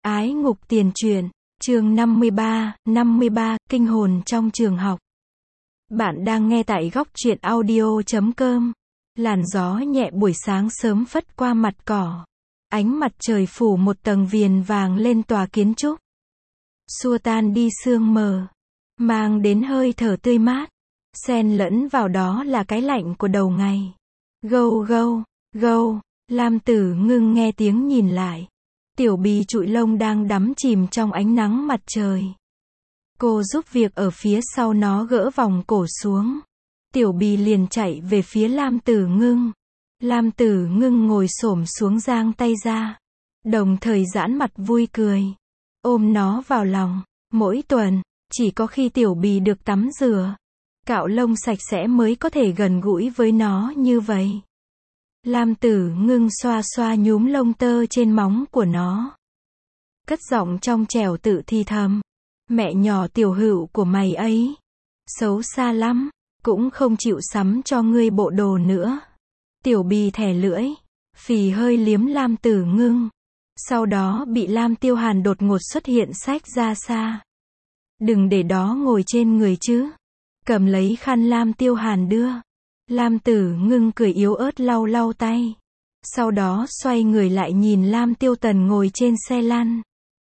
Ái ngục tiền truyện, chương 53, kinh hồn trong trường học. Bạn đang nghe tại góc truyện audio.com. Làn gió nhẹ buổi sáng sớm phất qua mặt cỏ. Ánh mặt trời phủ một tầng viền vàng lên tòa kiến trúc. Xua tan đi sương mờ, mang đến hơi thở tươi mát. Xen lẫn vào đó là cái lạnh của đầu ngày. Gâu gâu, gâu, Lam Tử Ngưng nghe tiếng nhìn lại. Tiểu Bì trụi lông đang đắm chìm trong ánh nắng mặt trời. Cô giúp việc ở phía sau nó gỡ vòng cổ xuống. Tiểu Bì liền chạy về phía Lam Tử Ngưng. Lam Tử Ngưng ngồi xổm xuống giang tay ra. Đồng thời giãn mặt vui cười. Ôm nó vào lòng. Mỗi tuần, chỉ có khi Tiểu Bì được tắm rửa, cạo lông sạch sẽ mới có thể gần gũi với nó như vậy. Lam Tử Ngưng xoa xoa nhúm lông tơ trên móng của nó. Cất giọng trong trẻo tự thì thầm. Mẹ nhỏ Tiểu Hữu của mày ấy, xấu xa lắm, cũng không chịu sắm cho ngươi bộ đồ nữa. Tiểu Bì thè lưỡi, phì hơi liếm Lam Tử Ngưng. Sau đó bị Lam Tiêu Hàn đột ngột xuất hiện xách ra xa. Đừng để đó ngồi trên người chứ. Cầm lấy khăn Lam Tiêu Hàn đưa. Lam Tử Ngưng cười yếu ớt lau lau tay. Sau đó xoay người lại nhìn Lam Tiêu Tần ngồi trên xe lăn.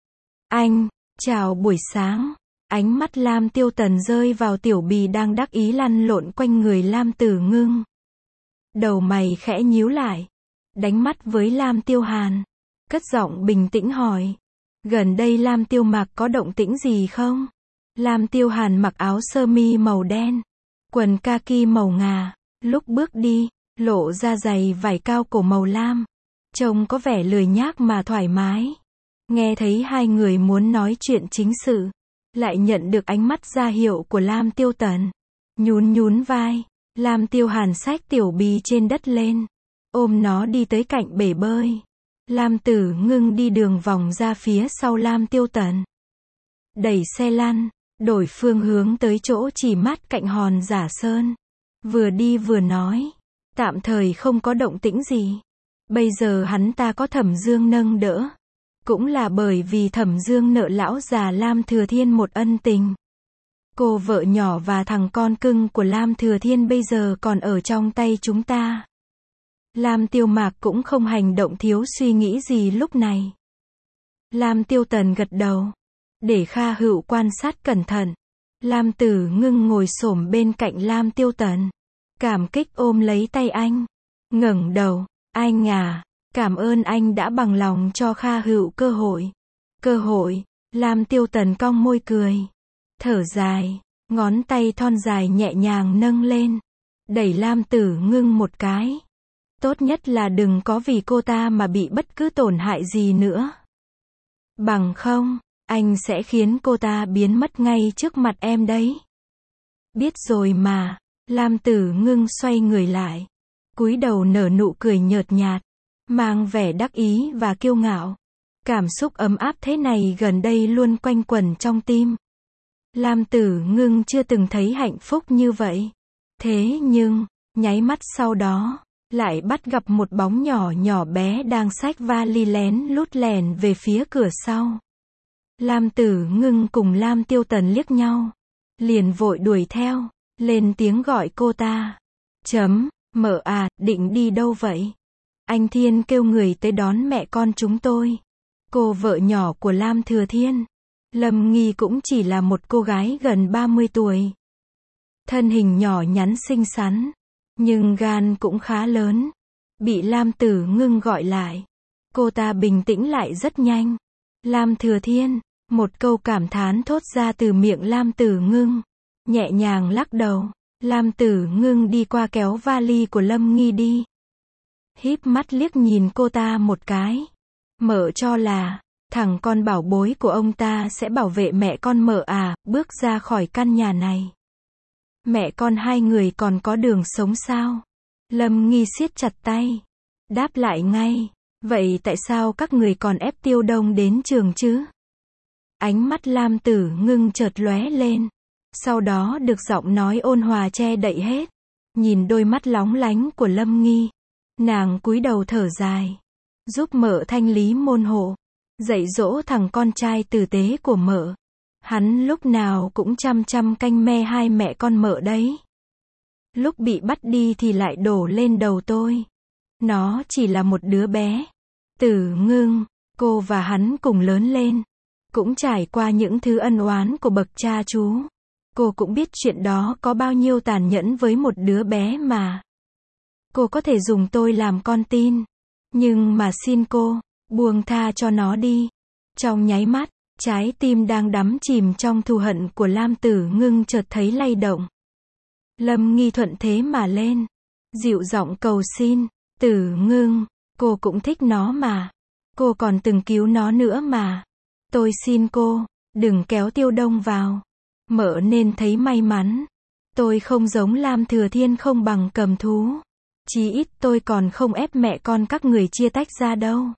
Anh, chào buổi sáng. Ánh mắt Lam Tiêu Tần rơi vào Tiểu Bì đang đắc ý lăn lộn quanh người Lam Tử Ngưng. Đầu mày khẽ nhíu lại. Đánh mắt với Lam Tiêu Hàn. Cất giọng bình tĩnh hỏi. Gần đây Lam Tiêu Mạc có động tĩnh gì không? Lam Tiêu Hàn mặc áo sơ mi màu đen, quần kaki màu ngà. Lúc bước đi, lộ ra giày vải cao cổ màu lam. Trông có vẻ lười nhác mà thoải mái. Nghe thấy hai người muốn nói chuyện chính sự, lại nhận được ánh mắt ra hiệu của Lam Tiêu Tần. Nhún nhún vai, Lam Tiêu Hàn xách Tiểu Bì trên đất lên, ôm nó đi tới cạnh bể bơi. Lam Tử Ngưng đi đường vòng ra phía sau Lam Tiêu Tần. Đẩy xe lăn, đổi phương hướng tới chỗ chỉ mát cạnh hòn Giả Sơn. Vừa đi vừa nói, tạm thời không có động tĩnh gì. Bây giờ hắn ta có Thẩm Dương nâng đỡ, cũng là bởi vì Thẩm Dương nợ lão già Lam Thừa Thiên một ân tình. Cô vợ nhỏ và thằng con cưng của Lam Thừa Thiên bây giờ còn ở trong tay chúng ta. Lam Tiêu Mạc cũng không hành động thiếu suy nghĩ gì lúc này. Lam Tiêu Tần gật đầu, để Kha Hữu quan sát cẩn thận. Lam Tử Ngưng ngồi xổm bên cạnh Lam Tiêu Tần, cảm kích ôm lấy tay anh, ngẩng đầu, anh à, cảm ơn anh đã bằng lòng cho Kha Hữu cơ hội. Cơ hội? Lam Tiêu Tần cong môi cười, thở dài, ngón tay thon dài nhẹ nhàng nâng lên, đẩy Lam Tử Ngưng một cái. Tốt nhất là đừng có vì cô ta mà bị bất cứ tổn hại gì nữa. Bằng không, anh sẽ khiến cô ta biến mất ngay trước mặt em đấy. Biết rồi mà. Lam Tử Ngưng xoay người lại, cúi đầu nở nụ cười nhợt nhạt, mang vẻ đắc ý và kiêu ngạo. Cảm xúc ấm áp thế này gần đây luôn quanh quẩn trong tim. Lam Tử Ngưng chưa từng thấy hạnh phúc như vậy. Thế nhưng, nháy mắt sau đó, lại bắt gặp một bóng nhỏ nhỏ bé đang xách vali lén lút lẻn về phía cửa sau. Lam Tử Ngưng cùng Lam Tiêu Tần liếc nhau, liền vội đuổi theo, lên tiếng gọi cô ta. Mợ à, định đi đâu vậy? Anh Thiên kêu người tới đón mẹ con chúng tôi. Cô vợ nhỏ của Lam Thừa Thiên, Lâm Nghi cũng chỉ là một cô gái gần 30 tuổi. Thân hình nhỏ nhắn xinh xắn, nhưng gan cũng khá lớn. Bị Lam Tử Ngưng gọi lại, cô ta bình tĩnh lại rất nhanh. Lam Thừa Thiên, một câu cảm thán thốt ra từ miệng Lam Tử Ngưng. Nhẹ nhàng lắc đầu, Lam Tử Ngưng đi qua kéo vali của Lâm Nghi đi. Híp mắt liếc nhìn cô ta một cái. Mợ cho là, thằng con bảo bối của ông ta sẽ bảo vệ mẹ con mợ à, bước ra khỏi căn nhà này. Mẹ con hai người còn có đường sống sao? Lâm Nghi siết chặt tay, đáp lại ngay. Vậy tại sao các người còn ép Tiêu Đông đến trường chứ? Ánh mắt Lam Tử Ngưng chợt lóe lên. Sau đó được giọng nói ôn hòa che đậy hết. Nhìn đôi mắt lóng lánh của Lâm Nghi, nàng cúi đầu thở dài. Giúp mợ thanh lý môn hộ. Dạy dỗ thằng con trai tử tế của mợ. Hắn lúc nào cũng chăm chăm canh me hai mẹ con mợ đấy. Lúc bị bắt đi thì lại đổ lên đầu tôi. Nó chỉ là một đứa bé. Tử Ngưng, cô và hắn cùng lớn lên. Cũng trải qua những thứ ân oán của bậc cha chú. Cô cũng biết chuyện đó có bao nhiêu tàn nhẫn với một đứa bé mà. Cô có thể dùng tôi làm con tin. Nhưng mà xin cô, buông tha cho nó đi. Trong nháy mắt, trái tim đang đắm chìm trong thù hận của Lam Tử Ngưng chợt thấy lay động. Lâm Nghi thuận thế mà lên. Dịu giọng cầu xin. Tử Ngưng, cô cũng thích nó mà. Cô còn từng cứu nó nữa mà. Tôi xin cô, đừng kéo Tiêu Đông vào. Mợ nên thấy may mắn. Tôi không giống Lam Thừa Thiên không bằng cầm thú. Chí ít tôi còn không ép mẹ con các người chia tách ra đâu.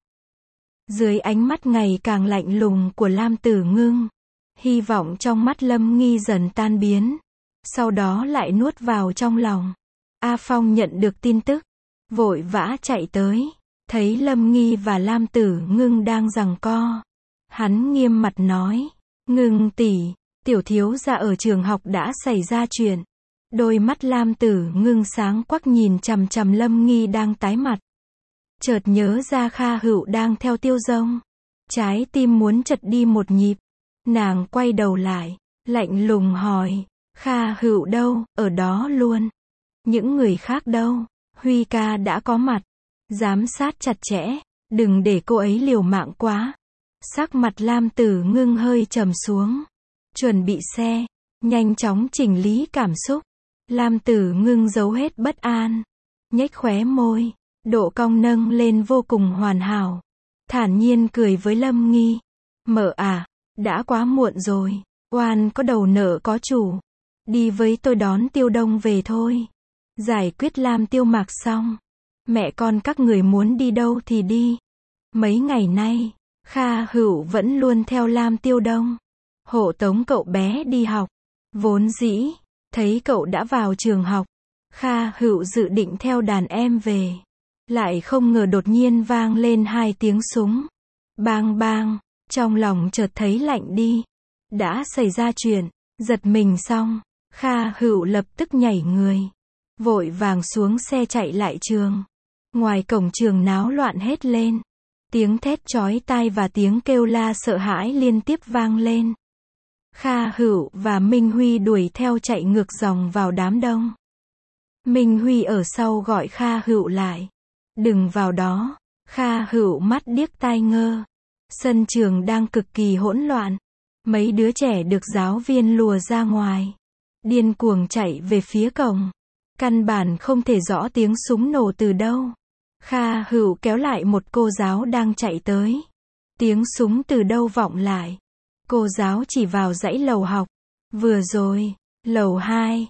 Dưới ánh mắt ngày càng lạnh lùng của Lam Tử Ngưng, hy vọng trong mắt Lâm Nghi dần tan biến. Sau đó lại nuốt vào trong lòng. A Phong nhận được tin tức, vội vã chạy tới. Thấy Lâm Nghi và Lam Tử Ngưng đang giằng co. Hắn nghiêm mặt nói. Ngưng tỷ, tiểu thiếu gia ở trường học đã xảy ra chuyện. Đôi mắt Lam Tử Ngưng sáng quắc nhìn chằm chằm Lâm Nghi đang tái mặt. Chợt nhớ ra Kha Hựu đang theo Tiêu Dông. Trái tim muốn chật đi một nhịp. Nàng quay đầu lại, lạnh lùng hỏi. Kha Hựu đâu, ở đó luôn. Những người khác đâu? Huy ca đã có mặt. Giám sát chặt chẽ, đừng để cô ấy liều mạng quá. Sắc mặt Lam Tử Ngưng hơi trầm xuống. Chuẩn bị xe, nhanh chóng chỉnh lý cảm xúc. Lam Tử Ngưng giấu hết bất an. Nhếch khóe môi, độ cong nâng lên vô cùng hoàn hảo. Thản nhiên cười với Lâm Nghi. Mợ à, đã quá muộn rồi. Oan có đầu nợ có chủ. Đi với tôi đón Tiêu Đông về thôi. Giải quyết Lam Tiêu Mạc xong. Mẹ con các người muốn đi đâu thì đi. Mấy ngày nay, Kha Hựu vẫn luôn theo Lam Tiêu Đông. Hộ tống cậu bé đi học. Vốn dĩ, thấy cậu đã vào trường học, Kha Hựu dự định theo đàn em về. Lại không ngờ đột nhiên vang lên 2 tiếng súng. Bang bang, trong lòng chợt thấy lạnh đi. Đã xảy ra chuyện, giật mình xong, Kha Hựu lập tức nhảy người. Vội vàng xuống xe chạy lại trường. Ngoài cổng trường náo loạn hết lên. Tiếng thét chói tai và tiếng kêu la sợ hãi liên tiếp vang lên. Kha Hựu và Minh Huy đuổi theo chạy ngược dòng vào đám đông. Minh Huy ở sau gọi Kha Hựu lại. Đừng vào đó. Kha Hựu mắt điếc tai ngơ. Sân trường đang cực kỳ hỗn loạn. Mấy đứa trẻ được giáo viên lùa ra ngoài. Điên cuồng chạy về phía cổng. Căn bản không thể rõ tiếng súng nổ từ đâu. Kha Hựu kéo lại một cô giáo đang chạy tới. Tiếng súng từ đâu vọng lại. Cô giáo chỉ vào dãy lầu học. Vừa rồi, lầu 2.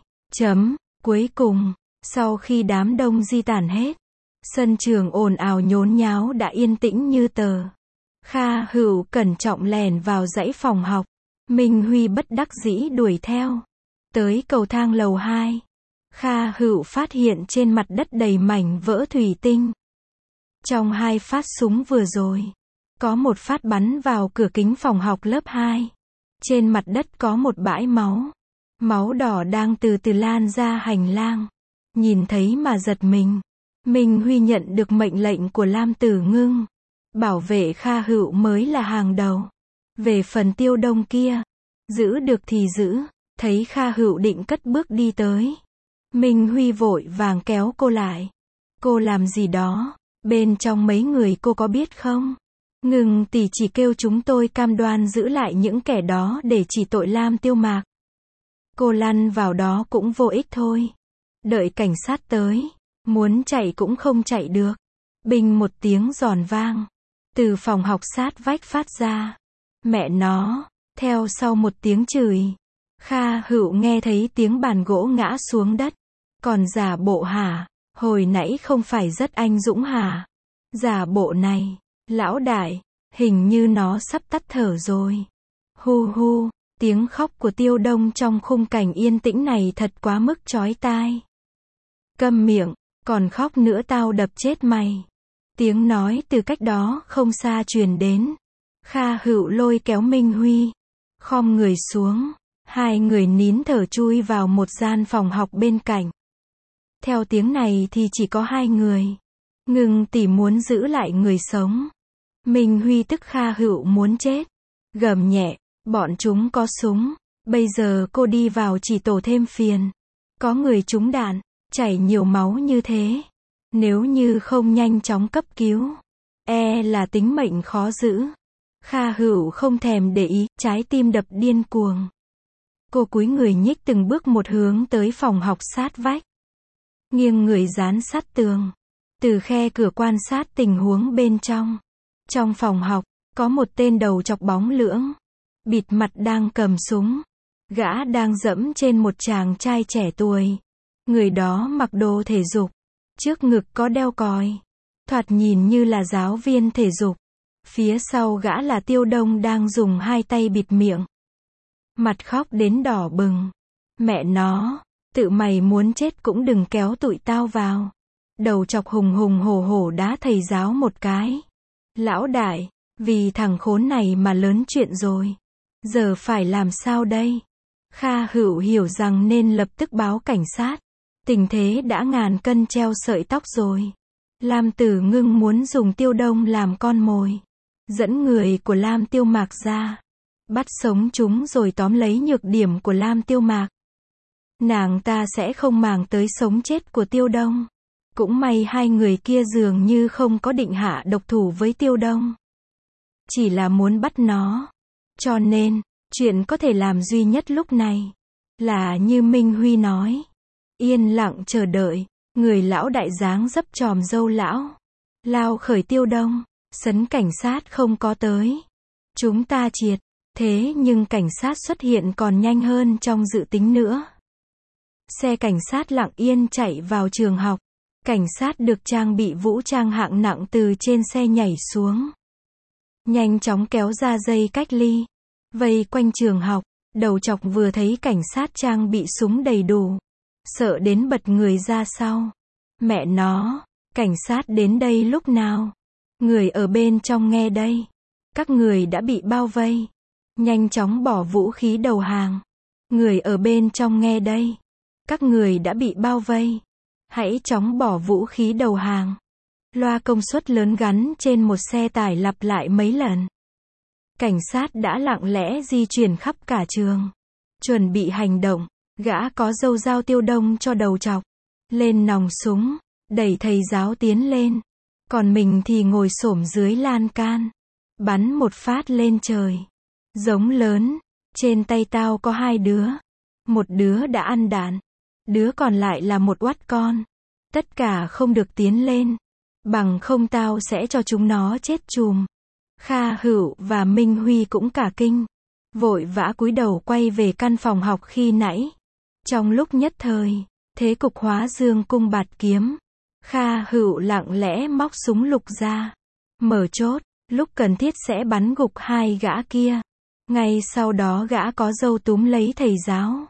Cuối cùng, sau khi đám đông di tản hết, sân trường ồn ào nhốn nháo đã yên tĩnh như tờ. Kha Hựu cẩn trọng lèn vào dãy phòng học. Minh Huy bất đắc dĩ đuổi theo. Tới cầu thang lầu 2. Kha Hựu phát hiện trên mặt đất đầy mảnh vỡ thủy tinh. Trong 2 phát súng vừa rồi, có một phát bắn vào cửa kính phòng học lớp 2. Trên mặt đất có một bãi máu. Máu đỏ đang từ từ lan ra hành lang. Nhìn thấy mà giật mình. Minh Huy nhận được mệnh lệnh của Lam Tử Ngưng. Bảo vệ Kha Hựu mới là hàng đầu. Về phần Tiêu Đông kia, giữ được thì giữ. Thấy Kha Hựu định cất bước đi tới. Minh Huy vội vàng kéo cô lại. Cô làm gì đó? Bên trong mấy người cô có biết không? Ngưng tỷ chỉ kêu chúng tôi cam đoan giữ lại những kẻ đó để chỉ tội Lam Tiêu Mạc. Cô lăn vào đó cũng vô ích thôi. Đợi cảnh sát tới, muốn chạy cũng không chạy được. Bình một tiếng giòn vang. Từ phòng học sát vách phát ra. Mẹ nó, theo sau một tiếng chửi. Kha Hựu nghe thấy tiếng bàn gỗ ngã xuống đất. Còn giả bộ hả? Hồi nãy không phải rất anh dũng hả? Giả bộ này, lão đại, hình như nó sắp tắt thở rồi. Hu hu, tiếng khóc của Tiêu Đông trong khung cảnh yên tĩnh này thật quá mức chói tai. Câm miệng, còn khóc nữa tao đập chết mày. Tiếng nói từ cách đó không xa truyền đến. Kha Hữu lôi kéo Minh Huy, khom người xuống, hai người nín thở chui vào một gian phòng học bên cạnh. Theo tiếng này thì chỉ có hai người. Ngưng tỷ muốn giữ lại người sống. Minh Huy tức Kha Hữu muốn chết. Gầm nhẹ, bọn chúng có súng. Bây giờ cô đi vào chỉ tổ thêm phiền. Có người trúng đạn, chảy nhiều máu như thế. Nếu như không nhanh chóng cấp cứu, là tính mệnh khó giữ. Kha Hữu không thèm để ý, trái tim đập điên cuồng. Cô cúi người nhích từng bước một hướng tới phòng học sát vách. Nghiêng người dán sát tường. Từ khe cửa quan sát tình huống bên trong. Trong phòng học, có một tên đầu chọc bóng lưỡng. Bịt mặt đang cầm súng. Gã đang dẫm trên một chàng trai trẻ tuổi. Người đó mặc đồ thể dục. Trước ngực có đeo còi. Thoạt nhìn như là giáo viên thể dục. Phía sau gã là Tiêu Đông đang dùng hai tay bịt miệng. Mặt khóc đến đỏ bừng. Mẹ nó, tự mày muốn chết cũng đừng kéo tụi tao vào. Đầu chọc hùng hùng hổ hổ đá thầy giáo một cái. Lão đại, vì thằng khốn này mà lớn chuyện rồi. Giờ phải làm sao đây? Kha Hữu hiểu rằng nên lập tức báo cảnh sát. Tình thế đã ngàn cân treo sợi tóc rồi. Lam Tử Ngưng muốn dùng Tiêu Đông làm con mồi. Dẫn người của Lam Tiêu Mạc ra. Bắt sống chúng rồi tóm lấy nhược điểm của Lam Tiêu Mạc. Nàng ta sẽ không màng tới sống chết của Tiêu Đông. Cũng may hai người kia dường như không có định hạ độc thủ với Tiêu Đông. Chỉ là muốn bắt nó. Cho nên, chuyện có thể làm duy nhất lúc này là như Minh Huy nói. Yên lặng chờ đợi. Người lão đại dáng dấp tròm dâu lão. Lao khởi Tiêu Đông. Sấn cảnh sát không có tới. Chúng ta triệt. Thế nhưng cảnh sát xuất hiện còn nhanh hơn trong dự tính nữa. Xe cảnh sát lặng yên chạy vào trường học. Cảnh sát được trang bị vũ trang hạng nặng từ trên xe nhảy xuống. Nhanh chóng kéo ra dây cách ly. Vây quanh trường học. Đầu chọc vừa thấy cảnh sát trang bị súng đầy đủ. Sợ đến bật người ra sau. Mẹ nó, cảnh sát đến đây lúc nào? Người ở bên trong nghe đây. Các người đã bị bao vây. Nhanh chóng bỏ vũ khí đầu hàng. Người ở bên trong nghe đây. Các người đã bị bao vây. Hãy chóng bỏ vũ khí đầu hàng. Loa công suất lớn gắn trên một xe tải lặp lại mấy lần. Cảnh sát đã lặng lẽ di chuyển khắp cả trường. Chuẩn bị hành động. Gã có râu dao Tiêu Đông cho đầu chọc. Lên nòng súng. Đẩy thầy giáo tiến lên. Còn mình thì ngồi xổm dưới lan can. Bắn một phát lên trời. Giống lớn. Trên tay tao có hai đứa. Một đứa đã ăn đạn. Đứa còn lại là một oát con. Tất cả không được tiến lên. Bằng không tao sẽ cho chúng nó chết chùm. Kha Hữu và Minh Huy cũng cả kinh. Vội vã cúi đầu quay về căn phòng học khi nãy. Trong lúc nhất thời, thế cục hóa dương cung bạt kiếm. Kha Hữu lặng lẽ móc súng lục ra. Mở chốt, lúc cần thiết sẽ bắn gục hai gã kia. Ngay sau đó gã có râu túm lấy thầy giáo.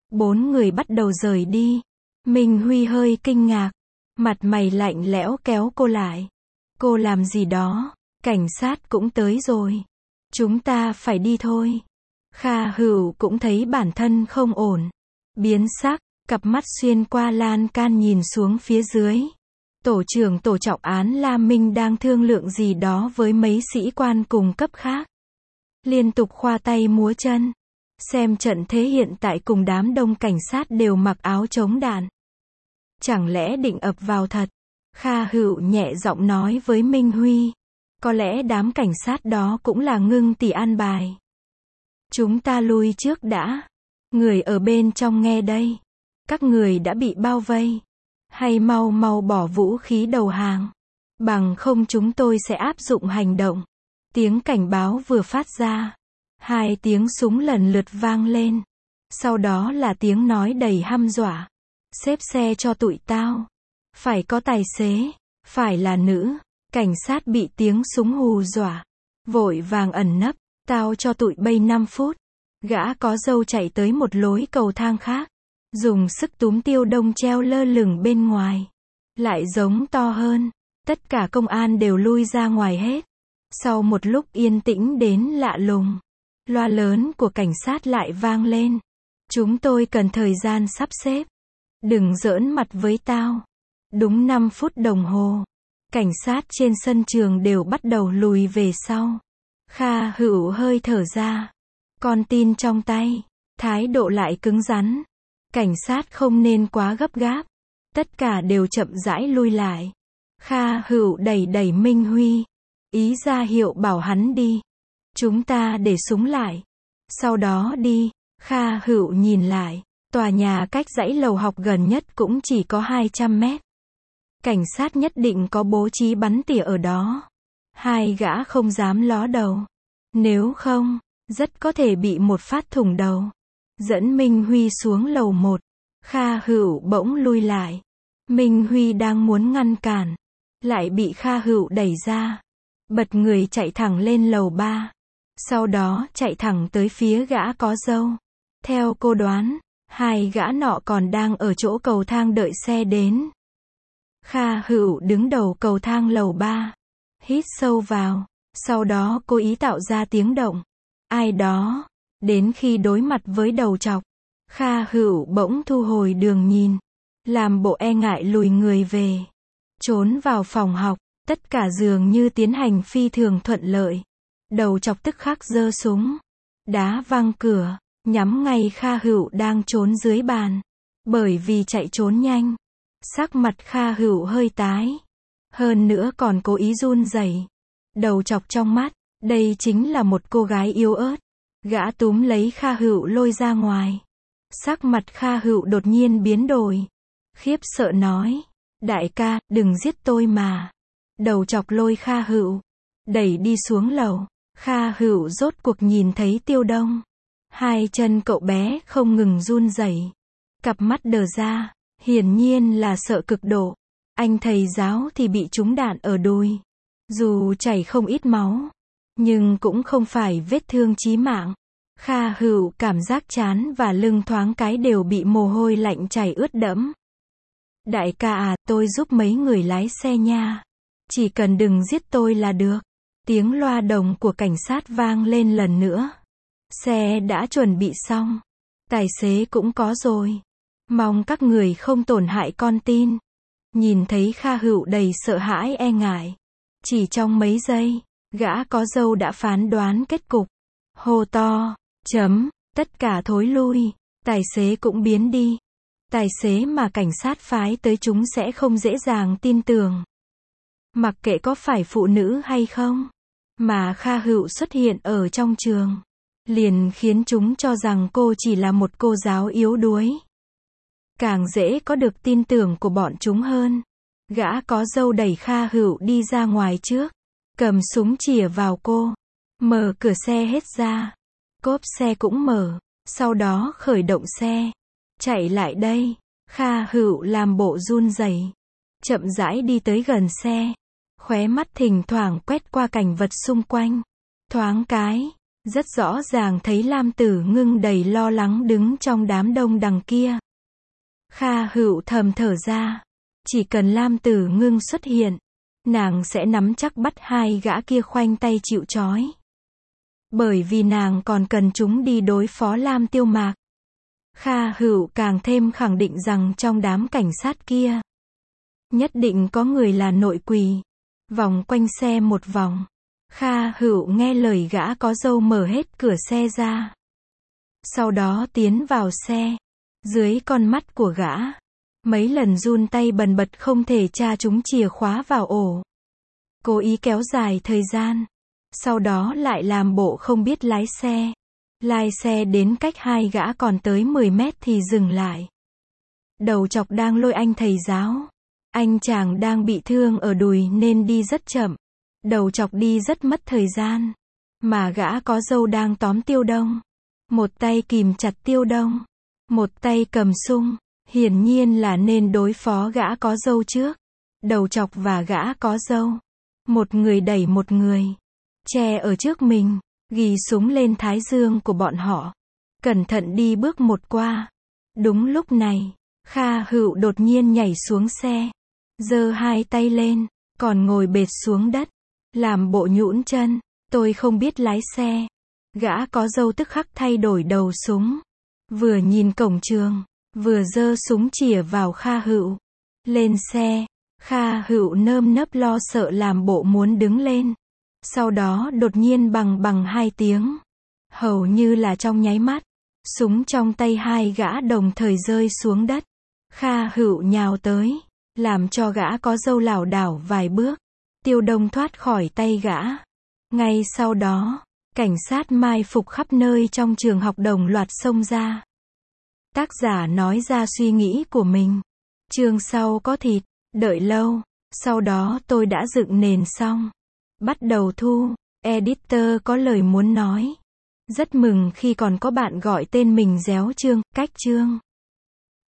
4 người bắt đầu rời đi. Minh Huy hơi kinh ngạc. Mặt mày lạnh lẽo kéo cô lại. Cô làm gì đó? Cảnh sát cũng tới rồi. Chúng ta phải đi thôi. Kha Hữu cũng thấy bản thân không ổn. Biến sắc, cặp mắt xuyên qua lan can nhìn xuống phía dưới. Tổ trưởng tổ trọng án La Minh đang thương lượng gì đó với mấy sĩ quan cùng cấp khác. Liên tục khoa tay múa chân. Xem trận thế hiện tại cùng đám đông cảnh sát đều mặc áo chống đạn. Chẳng lẽ định ập vào thật? Kha Hữu nhẹ giọng nói với Minh Huy. Có lẽ đám cảnh sát đó cũng là Ngưng tỷ an bài. Chúng ta lui trước đã. Người ở bên trong nghe đây. Các người đã bị bao vây. Hay mau mau bỏ vũ khí đầu hàng. Bằng không chúng tôi sẽ áp dụng hành động. Tiếng cảnh báo vừa phát ra. 2 tiếng súng lần lượt vang lên. Sau đó là tiếng nói đầy hăm dọa. Xếp xe cho tụi tao. Phải có tài xế. Phải là nữ. Cảnh sát bị tiếng súng hù dọa. Vội vàng ẩn nấp. Tao cho tụi bay 5 phút. Gã có râu chạy tới một lối cầu thang khác. Dùng sức túm Tiêu Đông treo lơ lửng bên ngoài. Lại giống to hơn. Tất cả công an đều lui ra ngoài hết. Sau một lúc yên tĩnh đến lạ lùng, loa lớn của cảnh sát lại vang lên. Chúng tôi cần thời gian sắp xếp. Đừng giỡn mặt với tao. Đúng 5 phút đồng hồ, cảnh sát trên sân trường đều bắt đầu lùi về sau. Kha Hữu hơi thở ra. Con tin trong tay, thái độ lại cứng rắn. Cảnh sát không nên quá gấp gáp. Tất cả đều chậm rãi lui lại. Kha Hữu đẩy đẩy Minh Huy, ý ra hiệu bảo hắn đi. Chúng ta để súng lại. Sau đó đi. Kha Hữu nhìn lại. Tòa nhà cách dãy lầu học gần nhất cũng chỉ có 200 mét. Cảnh sát nhất định có bố trí bắn tỉa ở đó. Hai gã không dám ló đầu. Nếu không, rất có thể bị một phát thủng đầu. Dẫn Minh Huy xuống lầu 1. Kha Hữu bỗng lui lại. Minh Huy đang muốn ngăn cản, lại bị Kha Hữu đẩy ra. Bật người chạy thẳng lên lầu 3. Sau đó chạy thẳng tới phía gã có râu. Theo cô đoán, hai gã nọ còn đang ở chỗ cầu thang đợi xe đến. Kha Hữu đứng đầu cầu thang lầu 3. Hít sâu vào. Sau đó cố ý tạo ra tiếng động. Ai đó. Đến khi đối mặt với đầu trọc, Kha Hữu bỗng thu hồi đường nhìn. Làm bộ e ngại lùi người về. Trốn vào phòng học. Tất cả dường như tiến hành phi thường thuận lợi. Đầu trọc tức khắc giơ súng. Đá văng cửa. Nhắm ngay Kha Hữu đang trốn dưới bàn. Bởi vì chạy trốn nhanh, sắc mặt Kha Hữu hơi tái. Hơn nữa còn cố ý run rẩy. Đầu trọc trong mắt, đây chính là một cô gái yếu ớt. Gã túm lấy Kha Hữu lôi ra ngoài. Sắc mặt Kha Hữu đột nhiên biến đổi. Khiếp sợ nói. Đại ca, đừng giết tôi mà. Đầu trọc lôi Kha Hữu, đẩy đi xuống lầu. Kha Hữu rốt cuộc nhìn thấy Tiêu Đông. Hai chân cậu bé không ngừng run rẩy. Cặp mắt đờ ra, hiển nhiên là sợ cực độ. Anh thầy giáo thì bị trúng đạn ở đùi. Dù chảy không ít máu, nhưng cũng không phải vết thương chí mạng. Kha Hữu cảm giác trán và lưng thoáng cái đều bị mồ hôi lạnh chảy ướt đẫm. Đại ca à, tôi giúp mấy người lái xe nha. Chỉ cần đừng giết tôi là được. Tiếng loa đồng của cảnh sát vang lên lần nữa. Xe đã chuẩn bị xong. Tài xế cũng có rồi. Mong các người không tổn hại con tin. Nhìn thấy Kha Hữu đầy sợ hãi e ngại. Chỉ trong mấy giây, gã có râu đã phán đoán kết cục. Hô to, chấm, tất cả thối lui. Tài xế cũng biến đi. Tài xế mà cảnh sát phái tới chúng sẽ không dễ dàng tin tưởng. Mặc kệ có phải phụ nữ hay không, mà Kha Hữu xuất hiện ở trong trường, liền khiến chúng cho rằng cô chỉ là một cô giáo yếu đuối. Càng dễ có được tin tưởng của bọn chúng hơn. Gã có râu đẩy Kha Hữu đi ra ngoài trước, cầm súng chĩa vào cô, mở cửa xe hết ra. Cốp xe cũng mở, sau đó khởi động xe. Chạy lại đây. Kha Hữu làm bộ run rẩy, chậm rãi đi tới gần xe. Khóe mắt thỉnh thoảng quét qua cảnh vật xung quanh. Thoáng cái, rất rõ ràng thấy Lam Tử Ngưng đầy lo lắng đứng trong đám đông đằng kia. Kha Hữu thầm thở ra. Chỉ cần Lam Tử Ngưng xuất hiện, nàng sẽ nắm chắc bắt hai gã kia khoanh tay chịu trói. Bởi vì nàng còn cần chúng đi đối phó Lam Tiêu Mạc. Kha Hữu càng thêm khẳng định rằng trong đám cảnh sát kia, nhất định có người là nội quỷ. Vòng quanh xe một vòng. Kha Hữu nghe lời gã có râu mở hết cửa xe ra. Sau đó tiến vào xe. Dưới con mắt của gã, mấy lần run tay bần bật không thể tra chúng chìa khóa vào ổ. Cố ý kéo dài thời gian. Sau đó lại làm bộ không biết lái xe. Lai xe đến cách hai gã còn tới 10 mét thì dừng lại. Đầu chọc đang lôi anh thầy giáo. Anh chàng đang bị thương ở đùi nên đi rất chậm. Đầu chọc đi rất mất thời gian. Mà gã có râu đang tóm Tiêu Đông. Một tay kìm chặt Tiêu Đông, một tay cầm sung. Hiển nhiên là nên đối phó gã có râu trước. Đầu chọc và gã có râu, một người đẩy một người, che ở trước mình, ghi súng lên thái dương của bọn họ. Cẩn thận đi bước một qua. Đúng lúc này, Kha Hữu đột nhiên nhảy xuống xe, giơ hai tay lên, còn ngồi bệt xuống đất. Làm bộ nhũn chân, tôi không biết lái xe. Gã có râu tức khắc thay đổi đầu súng. Vừa nhìn cổng trường, vừa giơ súng chĩa vào Kha Hựu. Lên xe, Kha Hựu nơm nớp lo sợ làm bộ muốn đứng lên. Sau đó đột nhiên bằng hai tiếng. Hầu như là trong nháy mắt, súng trong tay hai gã đồng thời rơi xuống đất. Kha Hựu nhào tới, làm cho gã có râu lảo đảo vài bước. Tiêu Đông thoát khỏi tay gã. Ngay sau đó, cảnh sát mai phục khắp nơi trong trường học đồng loạt xông ra. Tác giả nói ra suy nghĩ của mình. Chương sau có thịt, đợi lâu, sau đó tôi đã dựng nền xong. Bắt đầu thu, editor có lời muốn nói. Rất mừng khi còn có bạn gọi tên mình Réo Chương, cách Chương.